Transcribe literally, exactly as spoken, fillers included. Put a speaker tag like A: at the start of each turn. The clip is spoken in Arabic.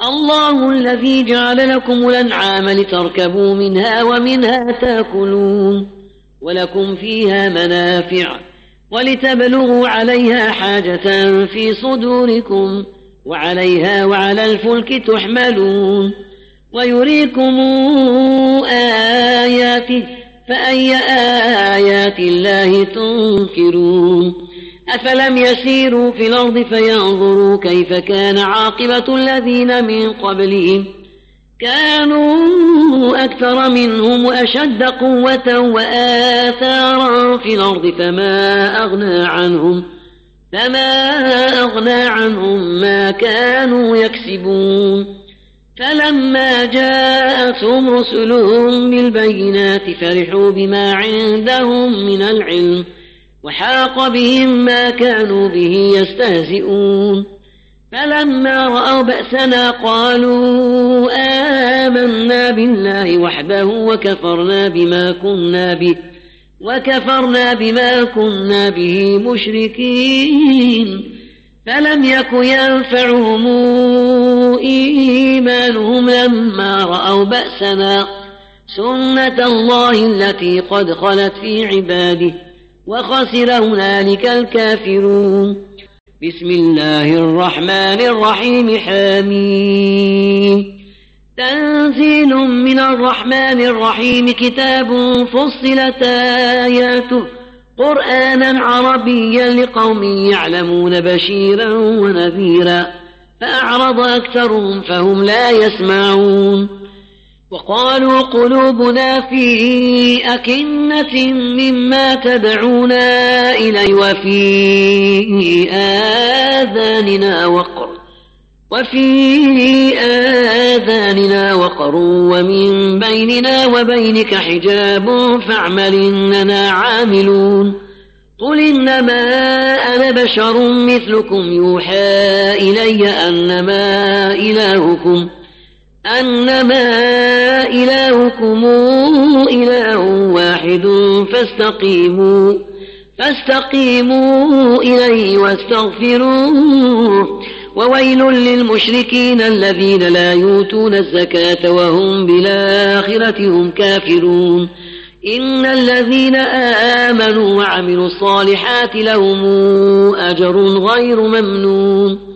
A: الله الذي جعل لكم الأنعام لتركبوا منها ومنها تأكلون ولكم فيها منافع ولتبلغوا عليها حاجة في صدوركم وعليها وعلى الفلك تحملون ويريكم آياته فأي آيات الله تنكرون أفلم يسيروا في الأرض فينظروا كيف كان عاقبة الذين من قبلهم كانوا أكثر منهم وأشد قوة وآثارا في الأرض فما أغنى عنهم فما أغنى عنهم ما كانوا يكسبون فلما جاءتهم رسلهم بالبينات فرحوا بما عندهم من العلم وحاق بهم ما كانوا به يستهزئون فلما رأوا بأسنا قالوا آمنا بالله وحده وكفرنا بما كنا به وكفرنا بما كنا به مشركين فلم يك ينفعهم إيمانهم لما رأوا بأسنا سنة الله التي قد خلت في عباده وخسر هنالك الكافرون بسم الله الرحمن الرحيم حميم تنزيل من الرحمن الرحيم كتاب فصلت آياته قرآنا عربيا لقوم يعلمون بشيرا ونذيرا فأعرض أكثرهم فهم لا يسمعون وقالوا قلوبنا في أكنة مما تدعونا إليه وفي آذاننا وقر وفي آذاننا وقر ومن بيننا وبينك حجاب فاعمل إننا عاملون قل إنما أنا بشر مثلكم يوحى إلي أنما إلهكم أنما إلهكم إله واحد فاستقيموا فاستقيموا إليه واستغفروه وويل للمشركين الذين لا يؤتون الزكاة وهم بالآخرة هم كافرون إن الذين آمنوا وعملوا الصالحات لهم أجر غير ممنون